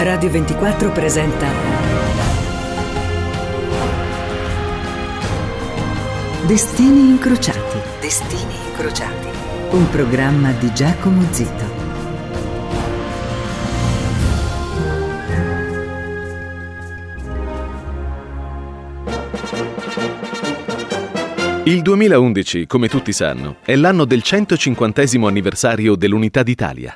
Radio 24 presenta Destini incrociati. Destini incrociati. Un programma di Giacomo Zito. Il 2011, come tutti sanno, è l'anno del 150° anniversario dell'Unità d'Italia.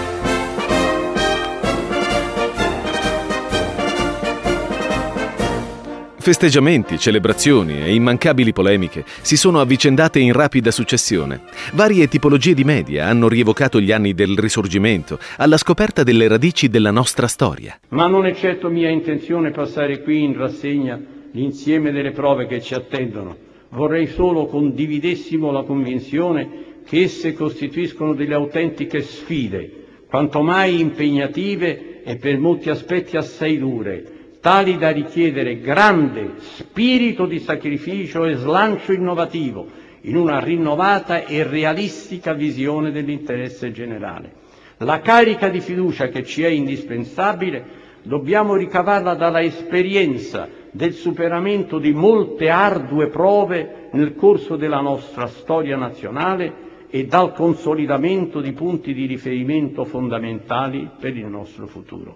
Festeggiamenti, celebrazioni e immancabili polemiche si sono avvicendate in rapida successione. Varie tipologie di media hanno rievocato gli anni del Risorgimento, alla scoperta delle radici della nostra storia. Ma non è certo mia intenzione passare qui in rassegna l'insieme delle prove che ci attendono. Vorrei solo condividessimo la convinzione che esse costituiscono delle autentiche sfide, quanto mai impegnative e per molti aspetti assai dure, tali da richiedere grande spirito di sacrificio e slancio innovativo in una rinnovata e realistica visione dell'interesse generale. La carica di fiducia che ci è indispensabile dobbiamo ricavarla dalla esperienza del superamento di molte ardue prove nel corso della nostra storia nazionale e dal consolidamento di punti di riferimento fondamentali per il nostro futuro.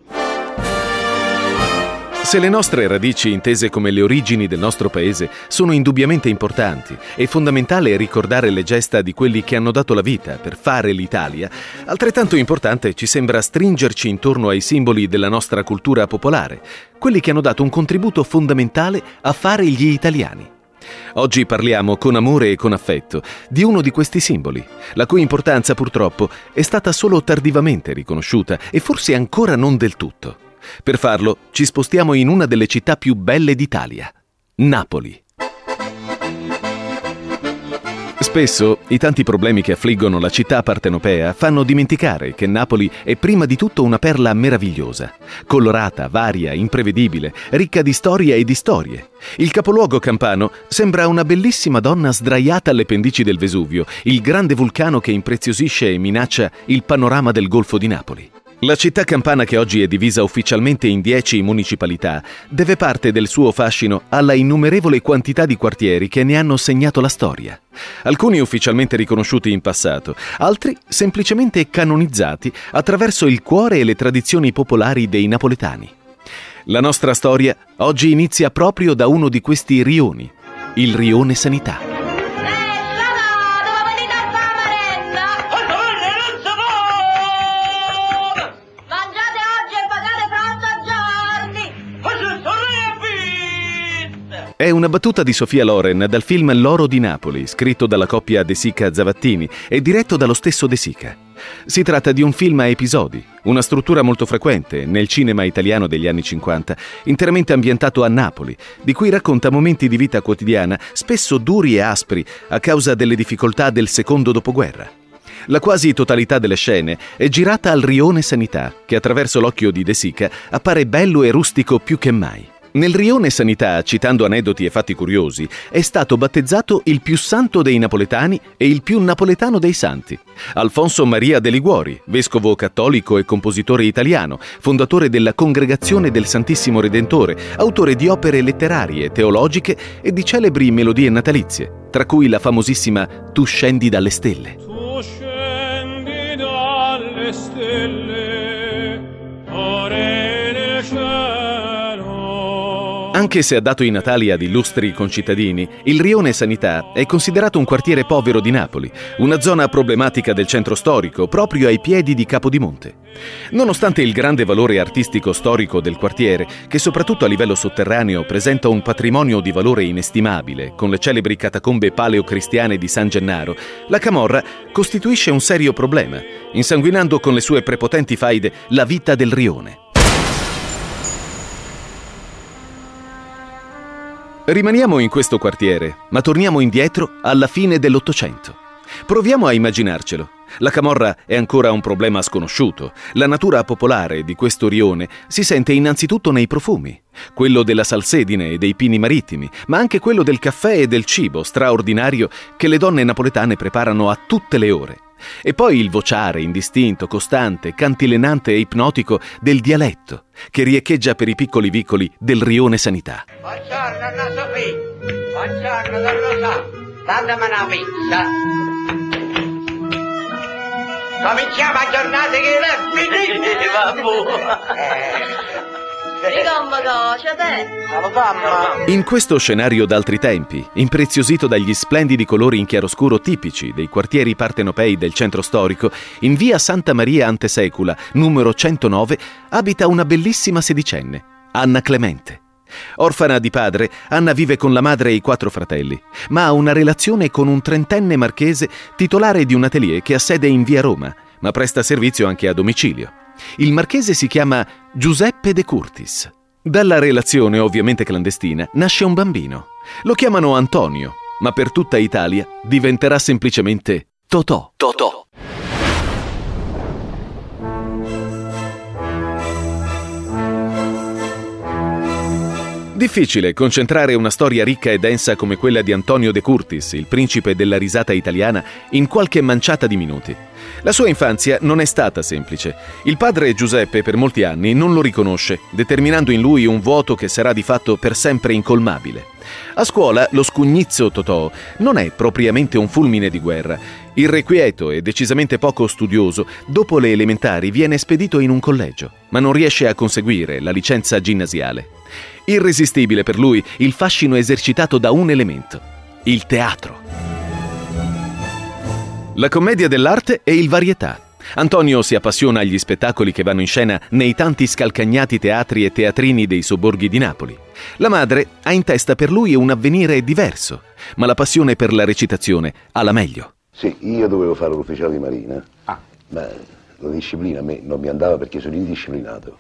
Se le nostre radici, intese come le origini del nostro paese, sono indubbiamente importanti, è fondamentale ricordare le gesta di quelli che hanno dato la vita per fare l'Italia, altrettanto importante ci sembra stringerci intorno ai simboli della nostra cultura popolare, quelli che hanno dato un contributo fondamentale a fare gli italiani. Oggi parliamo con amore e con affetto di uno di questi simboli, la cui importanza purtroppo è stata solo tardivamente riconosciuta e forse ancora non del tutto. Per farlo ci spostiamo in una delle città più belle d'Italia, Napoli. Spesso i tanti problemi che affliggono la città partenopea fanno dimenticare che Napoli è prima di tutto una perla meravigliosa, colorata, varia, imprevedibile, ricca di storia e di storie. Il capoluogo campano sembra una bellissima donna sdraiata alle pendici del Vesuvio, il grande vulcano che impreziosisce e minaccia il panorama del Golfo di Napoli. La città campana, che oggi è divisa ufficialmente in 10 municipalità, deve parte del suo fascino alla innumerevole quantità di quartieri che ne hanno segnato la storia. Alcuni ufficialmente riconosciuti in passato, altri semplicemente canonizzati attraverso il cuore e le tradizioni popolari dei napoletani. La nostra storia oggi inizia proprio da uno di questi rioni, il Rione Sanità. È una battuta di Sofia Loren dal film L'oro di Napoli, scritto dalla coppia De Sica-Zavattini e diretto dallo stesso De Sica. Si tratta di un film a episodi, una struttura molto frequente nel cinema italiano degli anni 50, interamente ambientato a Napoli, di cui racconta momenti di vita quotidiana, spesso duri e aspri a causa delle difficoltà del secondo dopoguerra. La quasi totalità delle scene è girata al Rione Sanità, che attraverso l'occhio di De Sica appare bello e rustico più che mai. Nel Rione Sanità, citando aneddoti e fatti curiosi, è stato battezzato il più santo dei napoletani e il più napoletano dei santi, Alfonso Maria de Liguori, vescovo cattolico e compositore italiano, fondatore della Congregazione del Santissimo Redentore, autore di opere letterarie, teologiche e di celebri melodie natalizie, tra cui la famosissima Tu scendi dalle stelle. Tu scendi dalle stelle, ore nel cielo. Anche se ha dato i natali ad illustri concittadini, il Rione Sanità è considerato un quartiere povero di Napoli, una zona problematica del centro storico, proprio ai piedi di Capodimonte. Nonostante il grande valore artistico storico del quartiere, che soprattutto a livello sotterraneo presenta un patrimonio di valore inestimabile, con le celebri catacombe paleocristiane di San Gennaro, la camorra costituisce un serio problema, insanguinando con le sue prepotenti faide la vita del Rione. Rimaniamo in questo quartiere, ma torniamo indietro alla fine dell'Ottocento. Proviamo a immaginarcelo. La camorra è ancora un problema sconosciuto. La natura popolare di questo rione si sente innanzitutto nei profumi, quello della salsedine e dei pini marittimi, ma anche quello del caffè e del cibo straordinario che le donne napoletane preparano a tutte le ore. E poi il vociare indistinto, costante, cantilenante e ipnotico del dialetto che riecheggia per i piccoli vicoli del rione Sanità. Buongiorno, Anna Sofì. Buongiorno, Don Rosà. Datemi una pizza. Cominciamo a giornata che non è finita. In questo scenario d'altri tempi, impreziosito dagli splendidi colori in chiaroscuro tipici dei quartieri partenopei del centro storico, in via Santa Maria Antesecula, numero 109, abita una bellissima sedicenne, Anna Clemente. Orfana di padre, Anna vive con la madre e i 4 fratelli, ma ha una relazione con un 30enne marchese titolare di un atelier che ha sede in via Roma, ma presta servizio anche a domicilio. Il marchese si chiama Giuseppe De Curtis. Dalla relazione, ovviamente clandestina, nasce un bambino. Lo chiamano Antonio, ma per tutta Italia diventerà semplicemente Totò. Totò. Difficile concentrare una storia ricca e densa come quella di Antonio De Curtis, il principe della risata italiana, in qualche manciata di minuti. La sua infanzia non è stata semplice. Il padre Giuseppe per molti anni non lo riconosce, determinando in lui un vuoto che sarà di fatto per sempre incolmabile. A scuola lo scugnizzo Totò non è propriamente un fulmine di guerra. Irrequieto e decisamente poco studioso, dopo le elementari viene spedito in un collegio, ma non riesce a conseguire la licenza ginnasiale. Irresistibile per lui il fascino esercitato da un elemento: il teatro. La commedia dell'arte e il varietà. Antonio si appassiona agli spettacoli che vanno in scena nei tanti scalcagnati teatri e teatrini dei sobborghi di Napoli. La madre ha in testa per lui un avvenire diverso, ma la passione per la recitazione ha la meglio. Sì, io dovevo fare l'ufficiale di marina, ma la disciplina a me non mi andava perché sono indisciplinato.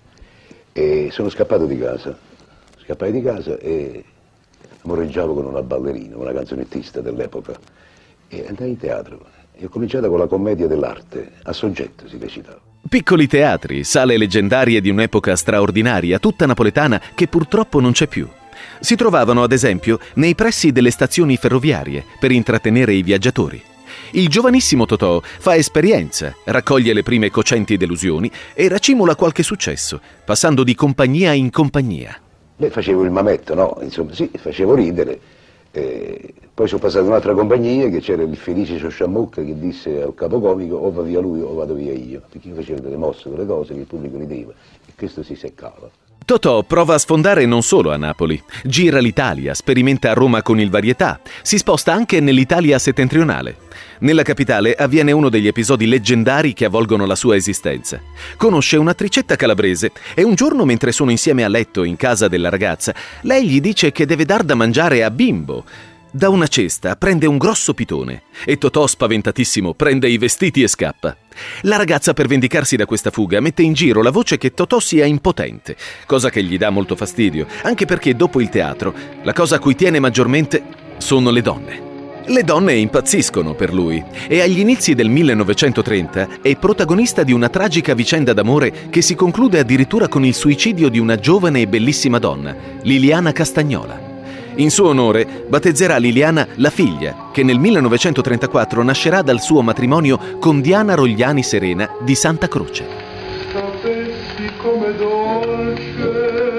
E sono scappato di casa. Scappai di casa e amoreggiavo con una ballerina, una canzonettista dell'epoca, e andai in teatro. E ho cominciato con la commedia dell'arte, a soggetto si recitava. Piccoli teatri, sale leggendarie di un'epoca straordinaria, tutta napoletana, che purtroppo non c'è più. Si trovavano, ad esempio, nei pressi delle stazioni ferroviarie per intrattenere i viaggiatori. Il giovanissimo Totò fa esperienza, raccoglie le prime cocenti delusioni e racimola qualche successo, passando di compagnia in compagnia. Beh, facevo il mametto, no? Insomma, sì, facevo ridere. Poi sono passato in un'altra compagnia che c'era il felice Ciosciamocca che disse al capocomico: o va via lui o vado via io, perché io facevo delle mosse, delle cose che il pubblico rideva e questo si seccava. Totò prova a sfondare non solo a Napoli, gira l'Italia, sperimenta a Roma con il Varietà, si sposta anche nell'Italia settentrionale. Nella capitale avviene uno degli episodi leggendari che avvolgono la sua esistenza. Conosce un'attricetta calabrese e un giorno, mentre sono insieme a letto in casa della ragazza, lei gli dice che deve dar da mangiare a Bimbo. Da una cesta prende un grosso pitone e Totò, spaventatissimo, prende i vestiti e scappa. La ragazza, per vendicarsi da questa fuga, mette in giro la voce che Totò sia impotente, cosa che gli dà molto fastidio, anche perché dopo il teatro la cosa a cui tiene maggiormente sono le donne. Le donne impazziscono per lui e agli inizi del 1930 è protagonista di una tragica vicenda d'amore che si conclude addirittura con il suicidio di una giovane e bellissima donna, Liliana Castagnola. In suo onore battezzerà Liliana la figlia, che nel 1934 nascerà dal suo matrimonio con Diana Rogliani Serena di Santa Croce. Sapessi come dolce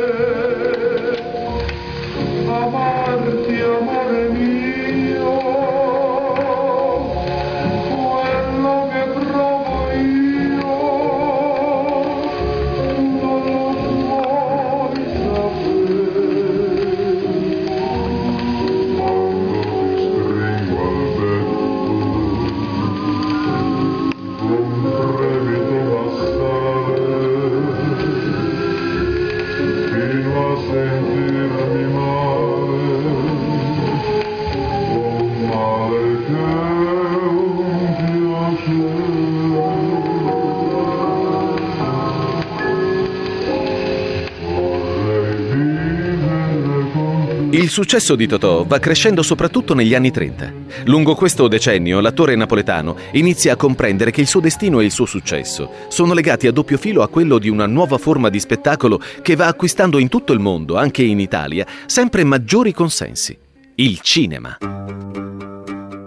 amarti, amore mio, quello che provo io non lo puoi sapere. Il successo di Totò va crescendo soprattutto negli anni 30. Lungo questo decennio l'attore napoletano inizia a comprendere che il suo destino e il suo successo sono legati a doppio filo a quello di una nuova forma di spettacolo che va acquistando in tutto il mondo, anche in Italia, sempre maggiori consensi: il cinema.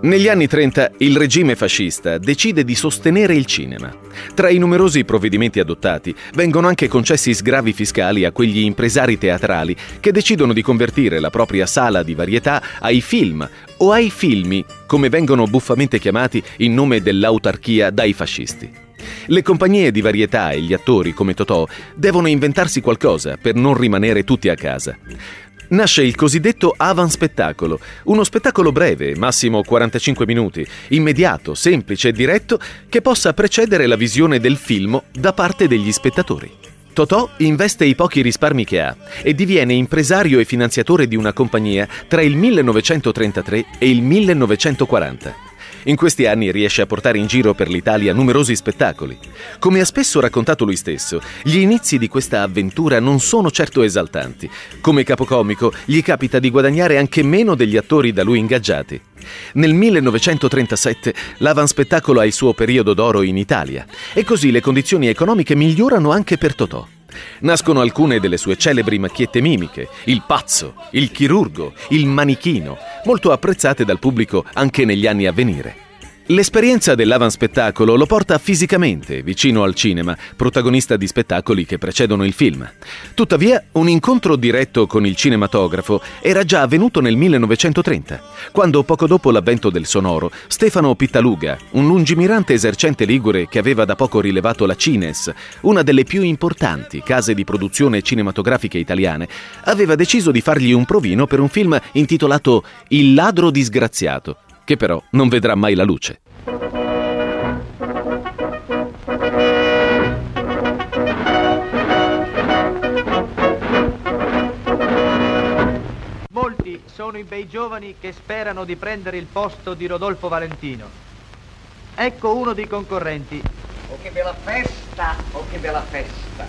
Negli anni 30 il regime fascista decide di sostenere il cinema. Tra i numerosi provvedimenti adottati vengono anche concessi sgravi fiscali a quegli impresari teatrali che decidono di convertire la propria sala di varietà ai film o ai filmi, come vengono buffamente chiamati in nome dell'autarchia dai fascisti. Le compagnie di varietà e gli attori come Totò devono inventarsi qualcosa per non rimanere tutti a casa. Nasce il cosiddetto avanspettacolo, uno spettacolo breve, massimo 45 minuti, immediato, semplice e diretto, che possa precedere la visione del film da parte degli spettatori. Totò investe i pochi risparmi che ha e diviene impresario e finanziatore di una compagnia tra il 1933 e il 1940. In questi anni riesce a portare in giro per l'Italia numerosi spettacoli. Come ha spesso raccontato lui stesso, gli inizi di questa avventura non sono certo esaltanti. Come capocomico gli capita di guadagnare anche meno degli attori da lui ingaggiati. Nel 1937 l'avanspettacolo ha il suo periodo d'oro in Italia e così le condizioni economiche migliorano anche per Totò. Nascono alcune delle sue celebri macchiette mimiche, il pazzo, il chirurgo, il manichino, molto apprezzate dal pubblico anche negli anni a venire. L'esperienza dell'avanspettacolo lo porta fisicamente vicino al cinema, protagonista di spettacoli che precedono il film. Tuttavia, un incontro diretto con il cinematografo era già avvenuto nel 1930, quando poco dopo l'avvento del sonoro, Stefano Pittaluga, un lungimirante esercente ligure che aveva da poco rilevato la Cines, una delle più importanti case di produzione cinematografiche italiane, aveva deciso di fargli un provino per un film intitolato Il ladro disgraziato, che però non vedrà mai la luce. Molti sono i bei giovani che sperano di prendere il posto di Rodolfo Valentino. Ecco uno dei concorrenti. Oh, che bella festa! Oh, che bella festa!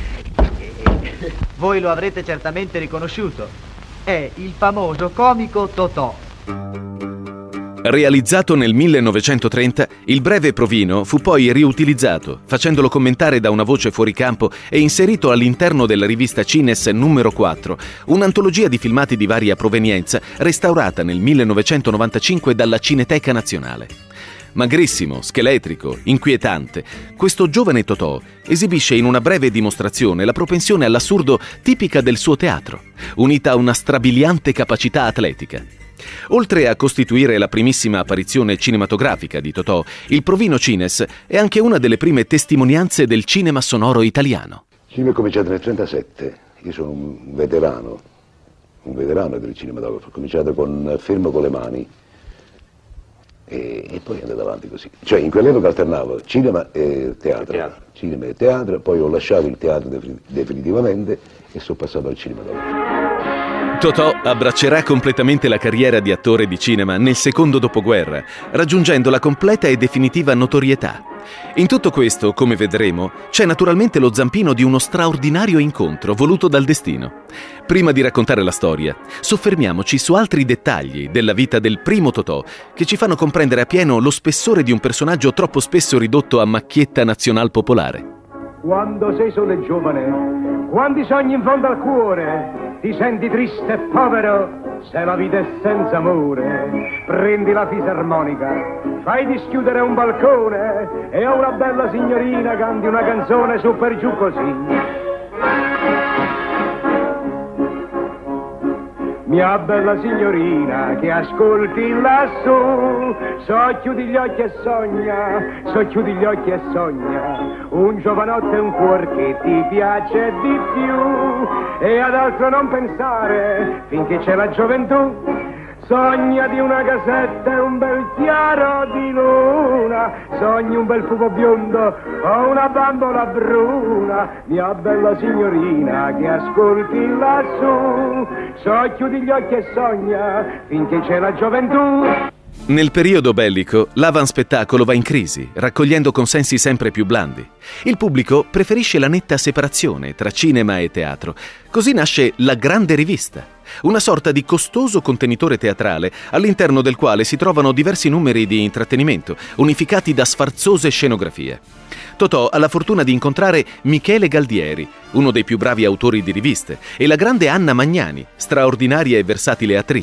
Voi lo avrete certamente riconosciuto. È il famoso comico Totò. Realizzato nel 1930, il breve provino fu poi riutilizzato, facendolo commentare da una voce fuori campo e inserito all'interno della rivista Cines numero 4, un'antologia di filmati di varia provenienza restaurata nel 1995 dalla Cineteca Nazionale. Magrissimo, scheletrico, inquietante, questo giovane Totò esibisce in una breve dimostrazione la propensione all'assurdo tipica del suo teatro, unita a una strabiliante capacità atletica. Oltre a costituire la primissima apparizione cinematografica di Totò, il provino Cines è anche una delle prime testimonianze del cinema sonoro italiano. Il cinema è cominciato nel 1937, io sono un veterano del cinematografo, ho cominciato con Fermo con le mani e poi è andato avanti così. Cioè in quell'epoca alternavo cinema e teatro, poi ho lasciato il teatro definitivamente e sono passato al cinematografo. Totò abbraccerà completamente la carriera di attore di cinema nel secondo dopoguerra, raggiungendo la completa e definitiva notorietà. In tutto questo, come vedremo, c'è naturalmente lo zampino di uno straordinario incontro voluto dal destino. Prima di raccontare la storia, soffermiamoci su altri dettagli della vita del primo Totò che ci fanno comprendere appieno lo spessore di un personaggio troppo spesso ridotto a macchietta nazional popolare. Quando sei solo e giovane, quando i sogni in fondo al cuore, ti senti triste e povero se la vita è senza amore. Prendi la fisarmonica, fai dischiudere un balcone e a una bella signorina canti una canzone su per giù così. Mia bella signorina che ascolti lassù, socchiudi gli occhi e sogna, un giovanotto e un cuor che ti piace di più, e ad altro non pensare finché c'è la gioventù. Sogna di una casetta e un bel chiaro di luna, sogni un bel pupo biondo o una bambola bruna. Mia bella signorina che ascolti lassù, socchiudi gli occhi e sogna finché c'è la gioventù. Nel periodo bellico, l'avanspettacolo va in crisi, raccogliendo consensi sempre più blandi. Il pubblico preferisce la netta separazione tra cinema e teatro. Così nasce La Grande Rivista, una sorta di costoso contenitore teatrale all'interno del quale si trovano diversi numeri di intrattenimento, unificati da sfarzose scenografie. Totò ha la fortuna di incontrare Michele Galdieri, uno dei più bravi autori di riviste, e la grande Anna Magnani, straordinaria e versatile attrice.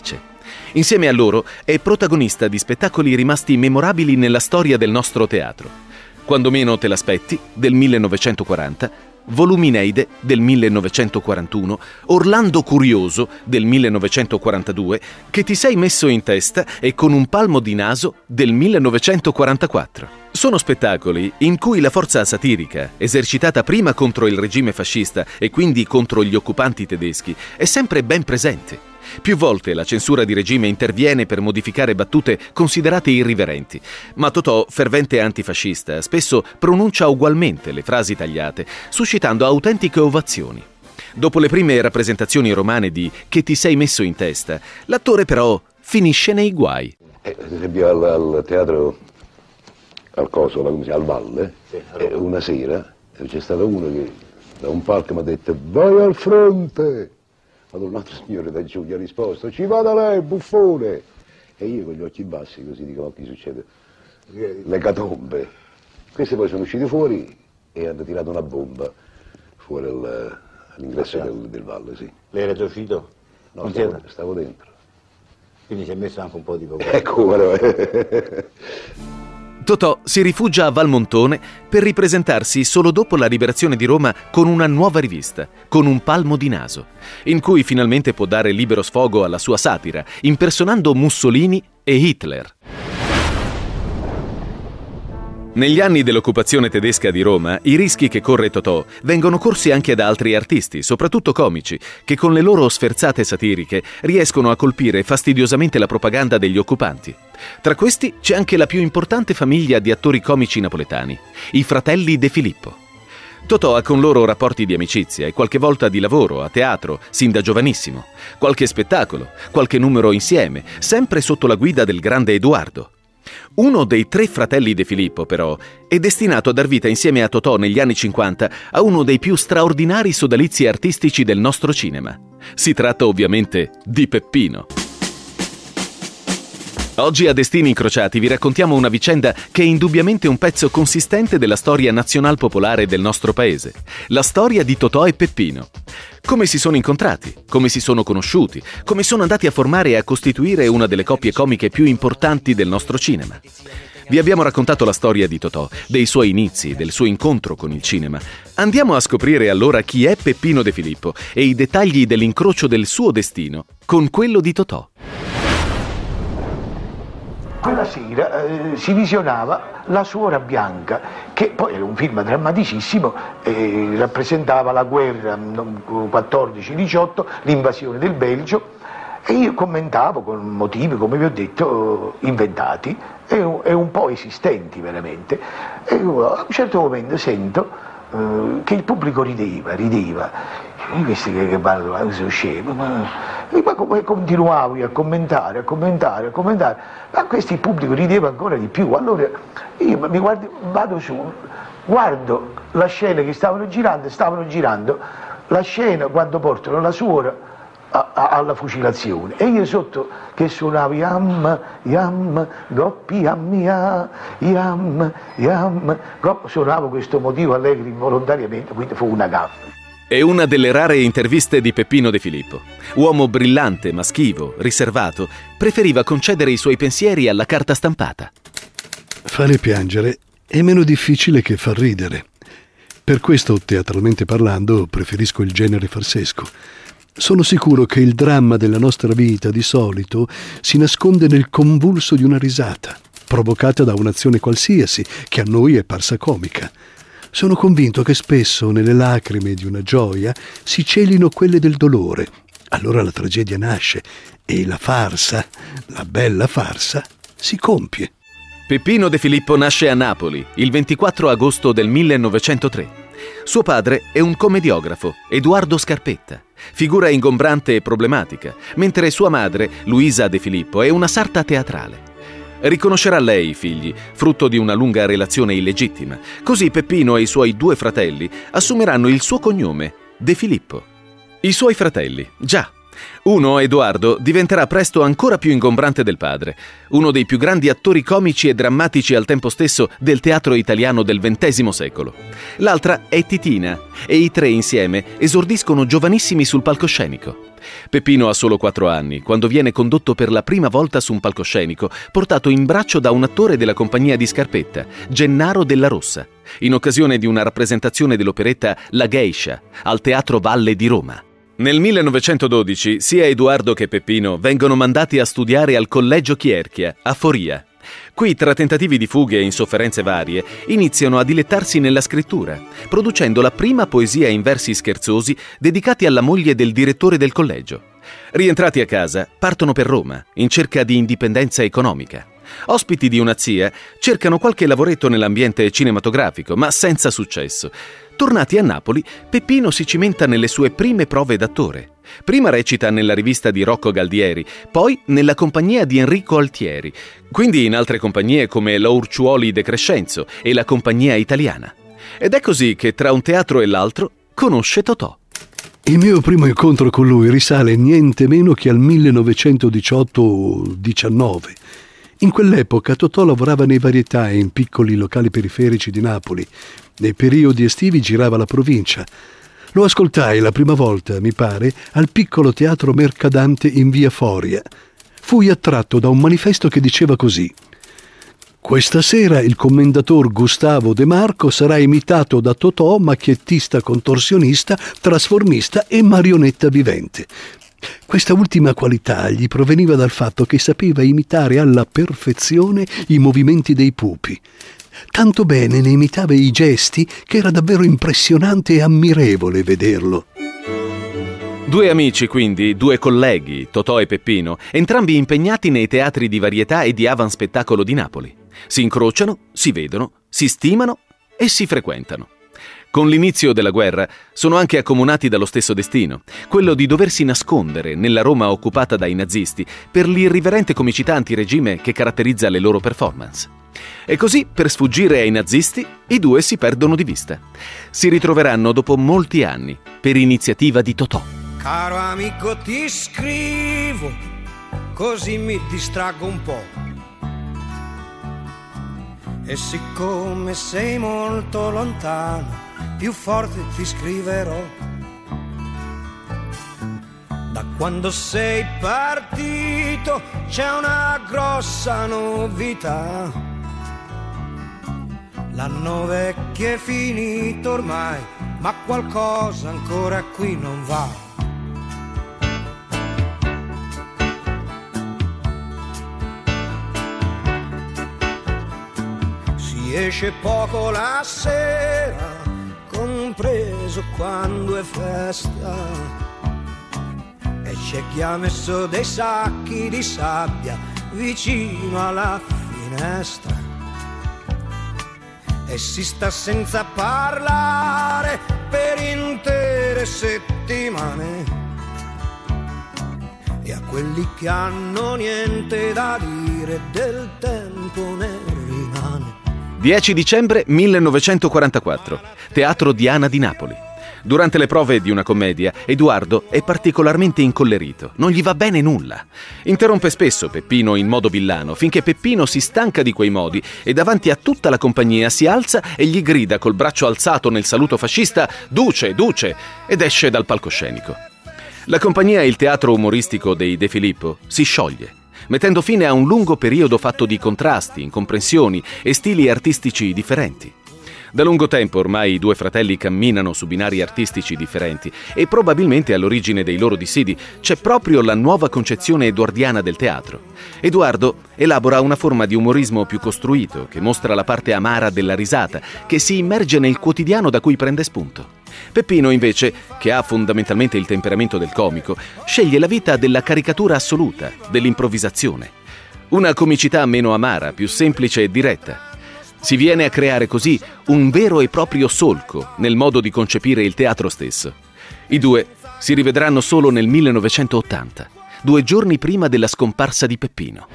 Insieme a loro è protagonista di spettacoli rimasti memorabili nella storia del nostro teatro. Quando meno te l'aspetti, del 1940, Volumineide del 1941, Orlando Curioso del 1942, Che ti sei messo in testa e Con un palmo di naso del 1944. Sono spettacoli in cui la forza satirica, esercitata prima contro il regime fascista e quindi contro gli occupanti tedeschi, è sempre ben presente. Più volte la censura di regime interviene per modificare battute considerate irriverenti, ma Totò, fervente antifascista, spesso pronuncia ugualmente le frasi tagliate, suscitando autentiche ovazioni. Dopo le prime rappresentazioni romane di Che ti sei messo in testa, l'attore però finisce nei guai. Ad esempio al teatro, al Cosola, come si chiama, al Valle, una sera c'è stato uno che da un palco mi ha detto vai al fronte. Allora un altro signore da giù gli ha risposto ci vada lei, buffone. E io con gli occhi bassi così dico ma che succede? L'ecatombe. Questi poi sono usciti fuori e hanno tirato una bomba fuori all'ingresso del Valle, sì. Lei era già uscito? No, stavo dentro. Quindi ci è messo anche un po' di paura. Ecco. Totò si rifugia a Valmontone per ripresentarsi solo dopo la liberazione di Roma con una nuova rivista, Con un palmo di naso, in cui finalmente può dare libero sfogo alla sua satira, impersonando Mussolini e Hitler. Negli anni dell'occupazione tedesca di Roma, i rischi che corre Totò vengono corsi anche da altri artisti, soprattutto comici, che con le loro sferzate satiriche riescono a colpire fastidiosamente la propaganda degli occupanti. Tra questi c'è anche la più importante famiglia di attori comici napoletani, i fratelli De Filippo. Totò ha con loro rapporti di amicizia e qualche volta di lavoro a teatro, sin da giovanissimo, qualche spettacolo, qualche numero insieme, sempre sotto la guida del grande Edoardo. Uno dei 3 fratelli De Filippo, però, è destinato a dar vita insieme a Totò negli anni 50 a uno dei più straordinari sodalizi artistici del nostro cinema. Si tratta ovviamente di Peppino. Oggi a Destini Incrociati vi raccontiamo una vicenda che è indubbiamente un pezzo consistente della storia nazional-popolare del nostro paese. La storia di Totò e Peppino. Come si sono incontrati, come si sono conosciuti, come sono andati a formare e a costituire una delle coppie comiche più importanti del nostro cinema. Vi abbiamo raccontato la storia di Totò, dei suoi inizi, del suo incontro con il cinema. Andiamo a scoprire allora chi è Peppino De Filippo e i dettagli dell'incrocio del suo destino con quello di Totò. Quella sera si visionava La suora bianca, che poi era un film drammaticissimo, rappresentava la guerra 14-18, l'invasione del Belgio, e io commentavo con motivi, come vi ho detto, inventati e un po' esistenti veramente. E io, a un certo momento sento che il pubblico rideva. Questi che parlano, sono scemo, ma come continuavo a commentare, ma questo il pubblico rideva ancora di più. Allora io vado su, guardo la scena che stavano girando la scena quando portano la suora alla fucilazione e io sotto che suonavo yam, goppi yam, suonavo questo motivo allegro involontariamente, quindi fu una gaffa. È una delle rare interviste di Peppino De Filippo. Uomo brillante, ma schivo, riservato, preferiva concedere i suoi pensieri alla carta stampata. Fare piangere è meno difficile che far ridere. Per questo, teatralmente parlando, preferisco il genere farsesco. Sono sicuro che il dramma della nostra vita, di solito, si nasconde nel convulso di una risata, provocata da un'azione qualsiasi, che a noi è parsa comica. Sono convinto che spesso nelle lacrime di una gioia si celino quelle del dolore. Allora la tragedia nasce e la farsa, la bella farsa, si compie. Peppino De Filippo nasce a Napoli il 24 agosto del 1903. Suo padre è un commediografo, Edoardo Scarpetta, figura ingombrante e problematica, mentre sua madre, Luisa De Filippo, è una sarta teatrale. Riconoscerà lei i figli, frutto di una lunga relazione illegittima. Così Peppino e i suoi 2 fratelli assumeranno il suo cognome, De Filippo. I suoi fratelli, già, Uno, Edoardo, diventerà presto ancora più ingombrante del padre, uno dei più grandi attori comici e drammatici al tempo stesso del teatro italiano del XX secolo. L'altra è Titina, e i tre insieme esordiscono giovanissimi sul palcoscenico. Peppino ha solo 4 anni, quando viene condotto per la prima volta su un palcoscenico, portato in braccio da un attore della compagnia di Scarpetta, Gennaro Della Rossa, in occasione di una rappresentazione dell'operetta La Geisha, al Teatro Valle di Roma. Nel 1912 sia Edoardo che Peppino vengono mandati a studiare al Collegio Chierchia, a Foria. Qui, tra tentativi di fughe e insofferenze varie, iniziano a dilettarsi nella scrittura, producendo la prima poesia in versi scherzosi dedicati alla moglie del direttore del collegio. Rientrati a casa, partono per Roma, in cerca di indipendenza economica. Ospiti di una zia, cercano qualche lavoretto nell'ambiente cinematografico, ma senza successo. Tornati a Napoli, Peppino si cimenta nelle sue prime prove d'attore. Prima recita nella rivista di Rocco Galdieri, poi nella compagnia di Enrico Altieri, quindi in altre compagnie come la Urciuoli De Crescenzo e la Compagnia Italiana. Ed è così che tra un teatro e l'altro conosce Totò. Il mio primo incontro con lui risale niente meno che al 1918-19. In quell'epoca Totò lavorava nei varietà e in piccoli locali periferici di Napoli. Nei periodi estivi girava la provincia. Lo ascoltai la prima volta, mi pare, al piccolo teatro Mercadante in via Foria. Fui attratto da un manifesto che diceva così: questa sera il commendator Gustavo De Marco sarà imitato da Totò, macchiettista contorsionista, trasformista e marionetta vivente. Questa ultima qualità gli proveniva dal fatto che sapeva imitare alla perfezione i movimenti dei pupi. Tanto bene ne imitava i gesti che era davvero impressionante e ammirevole vederlo. Due amici, quindi, due colleghi, Totò e Peppino, entrambi impegnati nei teatri di varietà e di avanspettacolo di Napoli. Si incrociano, si vedono, si stimano e si frequentano. Con l'inizio della guerra sono anche accomunati dallo stesso destino, quello di doversi nascondere nella Roma occupata dai nazisti per l'irriverente comicità antiregime che caratterizza le loro performance. E così, per sfuggire ai nazisti, i due si perdono di vista. Si ritroveranno dopo molti anni, per iniziativa di Totò. Caro amico, ti scrivo, così mi distraggo un po'. E siccome sei molto lontano, più forte ti scriverò. Da quando sei partito c'è una grossa novità. L'anno vecchio è finito ormai, ma qualcosa ancora qui non va. Si esce poco la sera, compreso quando è festa, e c'è chi ha messo dei sacchi di sabbia vicino alla finestra. E si sta senza parlare per intere settimane. E a quelli che hanno niente da dire del tempo ne rimane. 10 dicembre 1944, Teatro Diana di Napoli. Durante le prove di una commedia, Edoardo è particolarmente incollerito, non gli va bene nulla. Interrompe spesso Peppino in modo villano, finché Peppino si stanca di quei modi e davanti a tutta la compagnia si alza e gli grida col braccio alzato nel saluto fascista «Duce, Duce!» ed esce dal palcoscenico. La compagnia e il teatro umoristico dei De Filippo si scioglie, mettendo fine a un lungo periodo fatto di contrasti, incomprensioni e stili artistici differenti. Da lungo tempo ormai i due fratelli camminano su binari artistici differenti e probabilmente all'origine dei loro dissidi c'è proprio la nuova concezione edoardiana del teatro. Edoardo elabora una forma di umorismo più costruito che mostra la parte amara della risata, che si immerge nel quotidiano da cui prende spunto. Peppino, invece, che ha fondamentalmente il temperamento del comico, sceglie la vita della caricatura assoluta, dell'improvvisazione. Una comicità meno amara, più semplice e diretta. Si viene a creare così un vero e proprio solco nel modo di concepire il teatro stesso. I due si rivedranno solo nel 1980, 2 giorni prima della scomparsa di Peppino.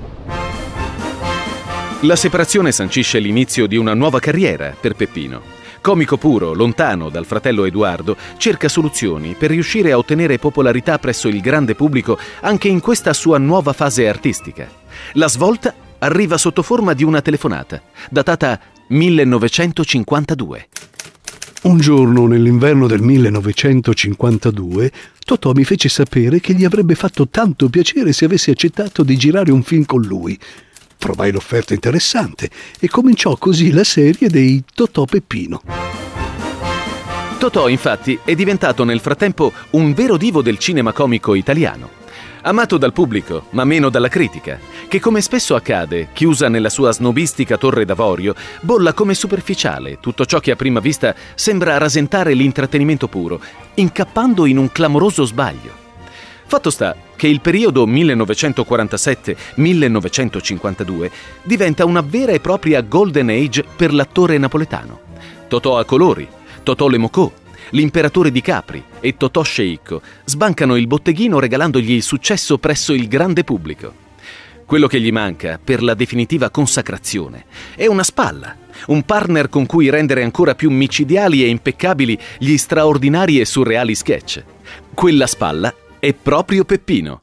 La separazione sancisce l'inizio di una nuova carriera per Peppino. Comico puro, lontano dal fratello Edoardo, cerca soluzioni per riuscire a ottenere popolarità presso il grande pubblico anche in questa sua nuova fase artistica. La svolta arriva sotto forma di una telefonata, datata 1952. Un giorno nell'inverno del 1952, Totò mi fece sapere che gli avrebbe fatto tanto piacere se avessi accettato di girare un film con lui. Trovai l'offerta interessante e cominciò così la serie dei Totò Peppino. Totò, infatti, è diventato nel frattempo un vero divo del cinema comico italiano. Amato dal pubblico, ma meno dalla critica, che come spesso accade, chiusa nella sua snobistica torre d'avorio, bolla come superficiale tutto ciò che a prima vista sembra rasentare l'intrattenimento puro, incappando in un clamoroso sbaglio. Fatto sta che il periodo 1947-1952 diventa una vera e propria golden age per l'attore napoletano. Totò a colori, Totò Le Mocò, l'imperatore di Capri e Totò Sceicco sbancano il botteghino regalandogli il successo presso il grande pubblico. Quello che gli manca per la definitiva consacrazione è una spalla, un partner con cui rendere ancora più micidiali e impeccabili gli straordinari e surreali sketch. Quella spalla è proprio Peppino.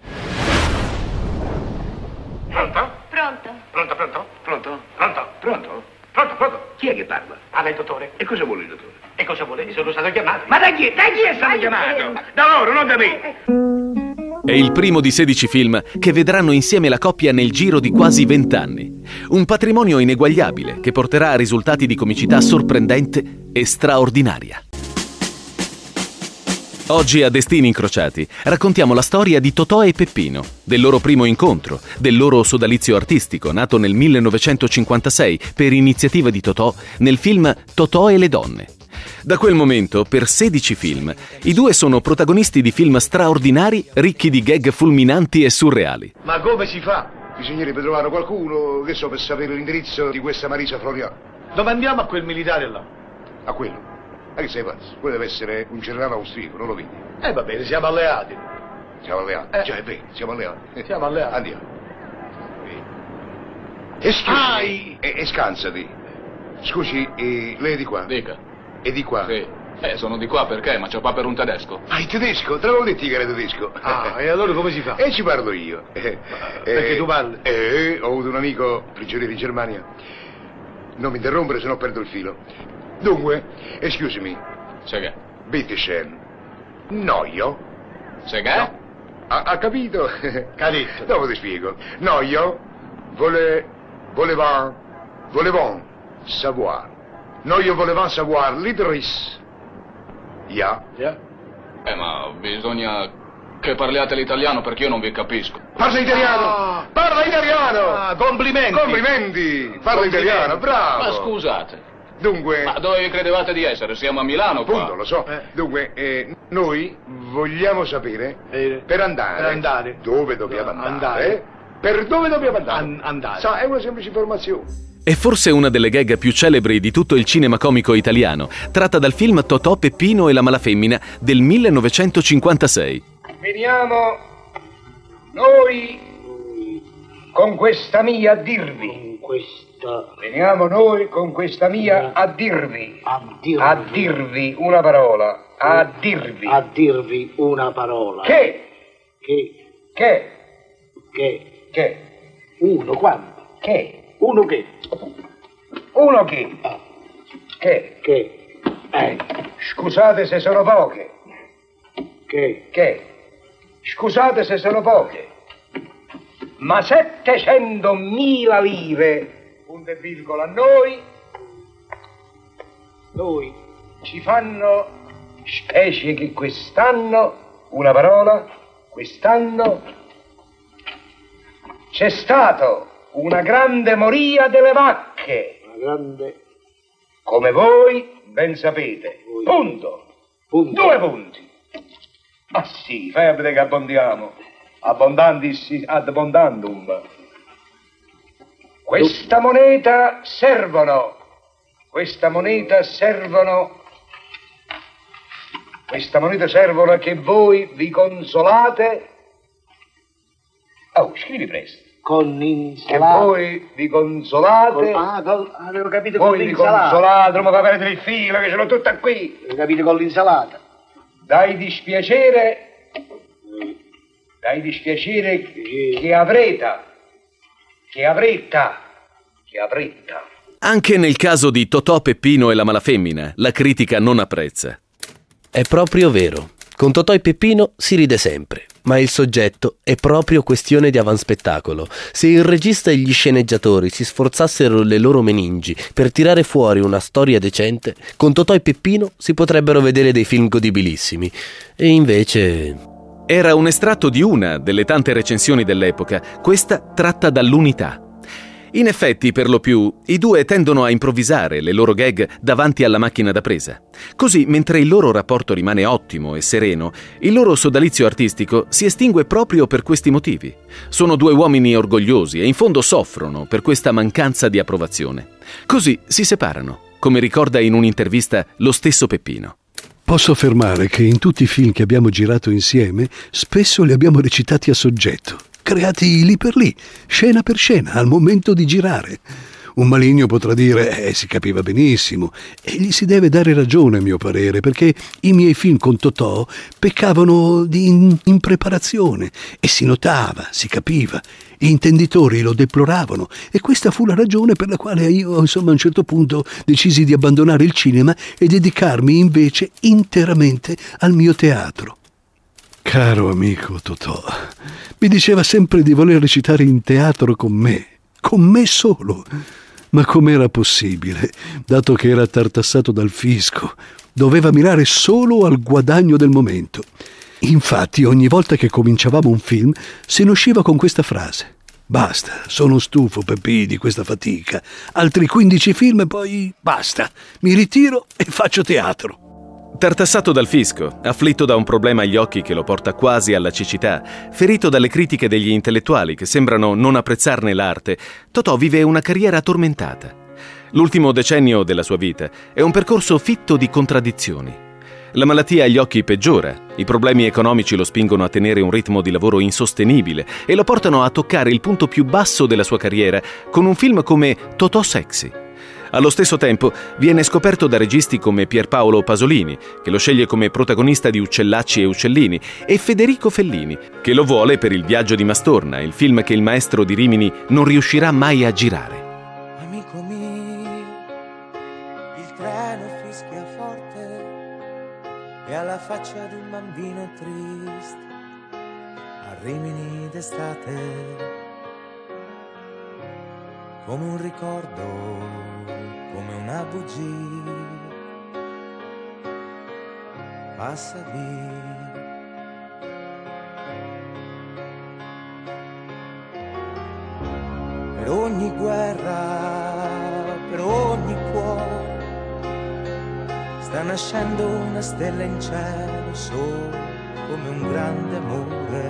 Pronto? Pronto? Pronto, pronto? Pronto? Pronto? Pronto? Pronto, pronto? Chi è che parla? Parla il dottore. E cosa vuole il dottore? E cosa vuole? Sono stato chiamato. Ma da chi è? Da chi è stato chiamato? Da loro, non da me. È il primo di 16 film che vedranno insieme la coppia nel giro di quasi 20 anni. Un patrimonio ineguagliabile che porterà a risultati di comicità sorprendente e straordinaria. Oggi a Destini Incrociati raccontiamo la storia di Totò e Peppino, del loro primo incontro, del loro sodalizio artistico nato nel 1956 per iniziativa di Totò nel film Totò e le donne. Da quel momento, per 16 film, i due sono protagonisti di film straordinari ricchi di gag fulminanti e surreali. Ma come si fa? Bisognerebbe trovare qualcuno, che so, per sapere l'indirizzo di questa Marisa Floriano. Dove andiamo a quel militare là? A quello? Ma che sei pazzo? Quello deve essere un generale austriaco, non lo vedi? Va bene, siamo alleati. Siamo alleati? Già, è vero, siamo alleati. Siamo alleati. Andiamo. E scansati. Scusi, lei è di qua? Dica. E di qua? Sì. Sono di qua perché? Ma c'ho qua per un tedesco. Ah, il tedesco? Te l'avevo detto che era tedesco. Ah, e allora come si fa? Ci parlo io. Perché tu parli? Ho avuto un amico prigioniero in Germania. Non mi interrompere, sennò perdo il filo. Dunque, excuse me. C'è che? Bitteschön. Noio? C'è che? No. Ha capito? Capito. Dopo ti spiego. Noio volevamo savoir. Noio volevamo savoir l'Idris. Ja. Ma bisogna che parliate l'italiano perché io non vi capisco. Parla italiano! Parla italiano! Complimenti! Complimenti! Parla italiano, bravo! Ma scusate. Dunque... Ma dove vi credevate di essere? Siamo a Milano qua. Appunto, lo so. Dunque, noi vogliamo sapere per andare dove dobbiamo andare. Per dove dobbiamo andare. Sa, è una semplice informazione. È forse una delle gag più celebri di tutto il cinema comico italiano, tratta dal film Totò, Peppino e la Malafemmina del 1956. Veniamo noi con questa mia a dirvi. Veniamo noi con questa mia a dirvi. A dirvi una parola. A dirvi una parola. Che? Uno quando? Che? Uno che? Uno che? Che? Scusate se sono poche. Che? Scusate se sono poche. Ma 700.000 lire, punto e virgola, noi ci fanno, specie che quest'anno, una parola, quest'anno c'è stato una grande moria delle vacche. Una grande... Come voi ben sapete. Punto. 2 punti. Ma sì, fai a vedere che abbondiamo. Abbondandis ad abbondandum. Questa moneta servono a che voi vi consolate. Oh, scrivi presto. con insalata. E voi vi consolate? Avevo capito voi con l'insalata. Voi vi consolate, non mi capite il filo, che ce l'ho tutta qui. Avevo capito con l'insalata. Dai dispiacere che avrete. Anche nel caso di Totò, Peppino e la Malafemmina, la critica non apprezza. È proprio vero. Con Totò e Peppino si ride sempre, ma il soggetto è proprio questione di avanspettacolo. Se il regista e gli sceneggiatori si sforzassero le loro meningi per tirare fuori una storia decente, con Totò e Peppino si potrebbero vedere dei film godibilissimi. E invece... Era un estratto di una delle tante recensioni dell'epoca, questa tratta dall'Unità. In effetti, per lo più, i due tendono a improvvisare le loro gag davanti alla macchina da presa. Così, mentre il loro rapporto rimane ottimo e sereno, il loro sodalizio artistico si estingue proprio per questi motivi. Sono due uomini orgogliosi e in fondo soffrono per questa mancanza di approvazione. Così si separano, come ricorda in un'intervista lo stesso Peppino. Posso affermare che in tutti i film che abbiamo girato insieme, spesso li abbiamo recitati a soggetto, creati lì per lì, scena per scena, al momento di girare. Un maligno potrà dire, si capiva benissimo, e gli si deve dare ragione a mio parere, perché i miei film con Totò peccavano di impreparazione, e si notava, si capiva. Gli intenditori lo deploravano, e questa fu la ragione per la quale io, a un certo punto, decisi di abbandonare il cinema e dedicarmi invece interamente al mio teatro. Caro amico Totò, mi diceva sempre di voler recitare in teatro con me solo. Ma com'era possibile, dato che era tartassato dal fisco? Doveva mirare solo al guadagno del momento. Infatti, ogni volta che cominciavamo un film, se ne usciva con questa frase: basta, sono stufo, Peppì, di questa fatica. Altri 15 film e poi basta, mi ritiro e faccio teatro. Tartassato dal fisco, afflitto da un problema agli occhi che lo porta quasi alla cecità, ferito dalle critiche degli intellettuali che sembrano non apprezzarne l'arte, Totò vive una carriera tormentata. L'ultimo decennio della sua vita è un percorso fitto di contraddizioni. La malattia agli occhi peggiora, i problemi economici lo spingono a tenere un ritmo di lavoro insostenibile e lo portano a toccare il punto più basso della sua carriera con un film come Totò Sexy. Allo stesso tempo viene scoperto da registi come Pierpaolo Pasolini, che lo sceglie come protagonista di Uccellacci e Uccellini, e Federico Fellini, che lo vuole per Il viaggio di Mastorna, il film che il maestro di Rimini non riuscirà mai a girare. Amico mio, il treno fischia forte e ha la faccia di un bambino triste, a Rimini d'estate, come un ricordo, come una bugia, passa via. Per ogni guerra, per ogni cuore, sta nascendo una stella in cielo, solo come un grande amore.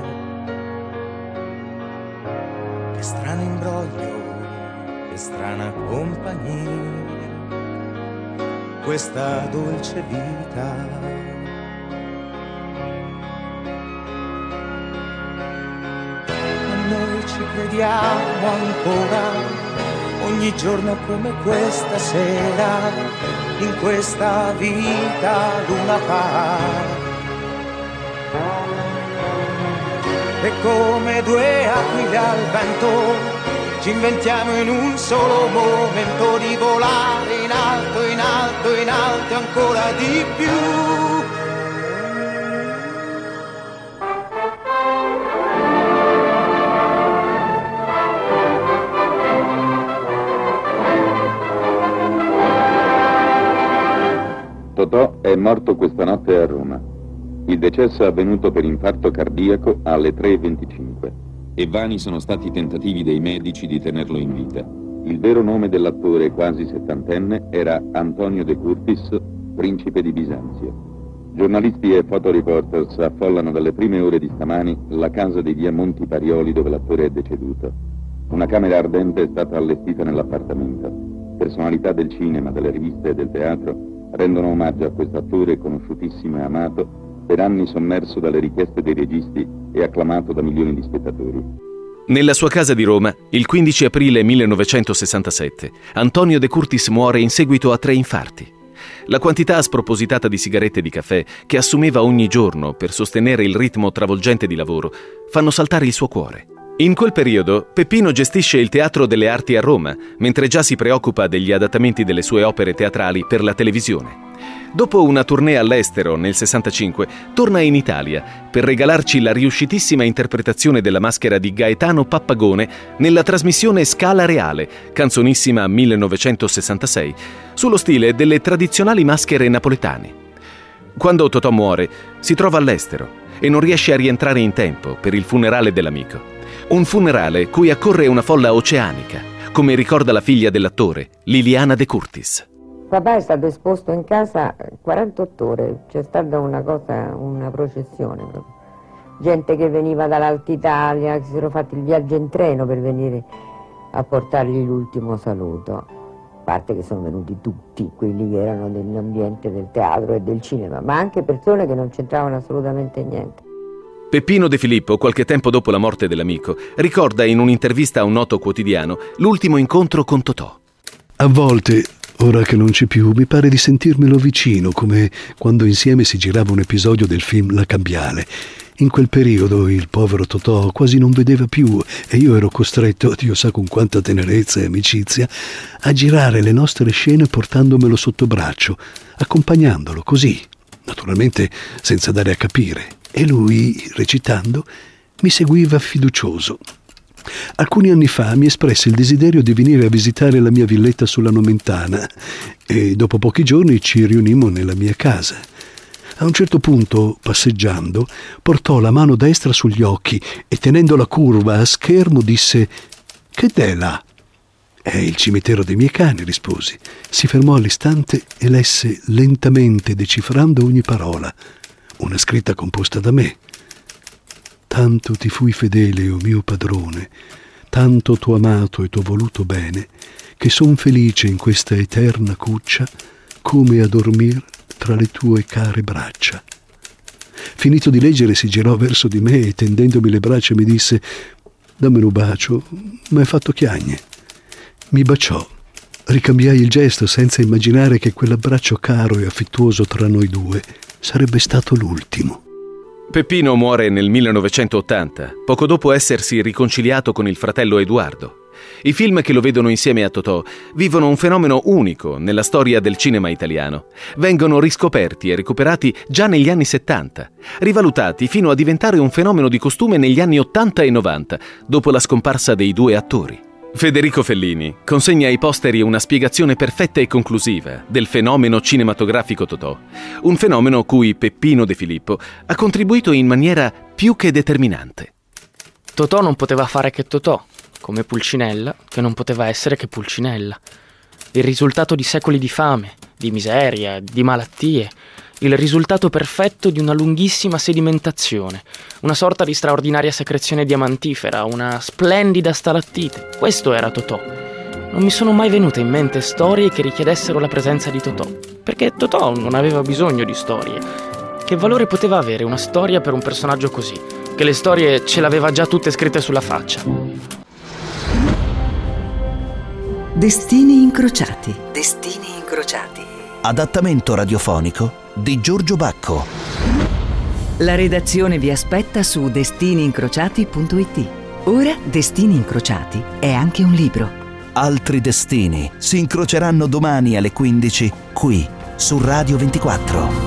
Che strano imbroglio, che strana compagnia, questa dolce vita. Ma noi ci crediamo ancora, ogni giorno come questa sera, in questa vita luna par. E come due aquile al vento, ci inventiamo in un solo momento di volare in alto, in alto, in alto, ancora di più. Totò è morto questa notte a Roma. Il decesso è avvenuto per infarto cardiaco alle 3:25. E vani sono stati i tentativi dei medici di tenerlo in vita. Il vero nome dell'attore quasi settantenne era Antonio De Curtis, principe di Bisanzio. Giornalisti e fotoreporters affollano dalle prime ore di stamani la casa di via Monti Parioli dove l'attore è deceduto. Una camera ardente è stata allestita nell'appartamento. Personalità del cinema, delle riviste e del teatro rendono omaggio a questo attore conosciutissimo e amato, per anni sommerso dalle richieste dei registi e acclamato da milioni di spettatori. Nella sua casa di Roma, il 15 aprile 1967, Antonio De Curtis muore in seguito a 3 infarti. La quantità spropositata di sigarette e di caffè che assumeva ogni giorno per sostenere il ritmo travolgente di lavoro fanno saltare il suo cuore. In quel periodo, Peppino gestisce il Teatro delle Arti a Roma, mentre già si preoccupa degli adattamenti delle sue opere teatrali per la televisione. Dopo una tournée all'estero nel 65, torna in Italia per regalarci la riuscitissima interpretazione della maschera di Gaetano Pappagone nella trasmissione Scala Reale, canzonissima 1966, sullo stile delle tradizionali maschere napoletane. Quando Totò muore, si trova all'estero e non riesce a rientrare in tempo per il funerale dell'amico. Un funerale cui accorre una folla oceanica, come ricorda la figlia dell'attore, Liliana De Curtis. Papà è stato esposto in casa 48 ore, c'è stata una processione proprio. Gente che veniva dall'Alta Italia, che si erano fatti il viaggio in treno per venire a portargli l'ultimo saluto. A parte che sono venuti tutti quelli che erano nell'ambiente del teatro e del cinema, ma anche persone che non c'entravano assolutamente niente. Peppino De Filippo, qualche tempo dopo la morte dell'amico, ricorda in un'intervista a un noto quotidiano l'ultimo incontro con Totò. A volte, ora che non c'è più, mi pare di sentirmelo vicino, come quando insieme si girava un episodio del film La Cambiale. In quel periodo il povero Totò quasi non vedeva più e io ero costretto, Dio sa con quanta tenerezza e amicizia, a girare le nostre scene portandomelo sotto braccio, accompagnandolo così, naturalmente senza dare a capire. E lui, recitando, mi seguiva fiducioso. Alcuni anni fa mi espresse il desiderio di venire a visitare la mia villetta sulla Nomentana e dopo pochi giorni ci riunimmo nella mia casa. A un certo punto, passeggiando, portò la mano destra sugli occhi e tenendola curva a schermo disse: «Che d'è là?» «È il cimitero dei miei cani», risposi. Si fermò all'istante e lesse lentamente, decifrando ogni parola, una scritta composta da me. «Tanto ti fui fedele, o mio padrone, tanto t'ho amato e t'ho voluto bene, che son felice in questa eterna cuccia, come a dormir tra le tue care braccia». Finito di leggere si girò verso di me e tendendomi le braccia mi disse: «Dammelo un bacio, m'hai fatto chiagne». Mi baciò. Ricambiai il gesto senza immaginare che quell'abbraccio caro e affettuoso tra noi due sarebbe stato l'ultimo. Peppino muore nel 1980, poco dopo essersi riconciliato con il fratello Edoardo. I film che lo vedono insieme a Totò vivono un fenomeno unico nella storia del cinema italiano. Vengono riscoperti e recuperati già negli anni 70, rivalutati fino a diventare un fenomeno di costume negli anni 80 e 90, dopo la scomparsa dei 2 attori. Federico Fellini consegna ai posteri una spiegazione perfetta e conclusiva del fenomeno cinematografico Totò, un fenomeno cui Peppino De Filippo ha contribuito in maniera più che determinante. Totò non poteva fare che Totò, come Pulcinella, che non poteva essere che Pulcinella. Il risultato di secoli di fame, di miseria, di malattie, il risultato perfetto di una lunghissima sedimentazione, una sorta di straordinaria secrezione diamantifera, una splendida stalattite. Questo era Totò. Non mi sono mai venute in mente storie che richiedessero la presenza di Totò, perché Totò non aveva bisogno di storie. Che valore poteva avere una storia per un personaggio così, che le storie ce l'aveva già tutte scritte sulla faccia? Destini incrociati. Destini incrociati. Adattamento radiofonico di Giorgio Bacco. La redazione vi aspetta su destiniincrociati.it. Ora Destini Incrociati è anche un libro. Altri destini si incroceranno domani alle 15 qui su Radio 24.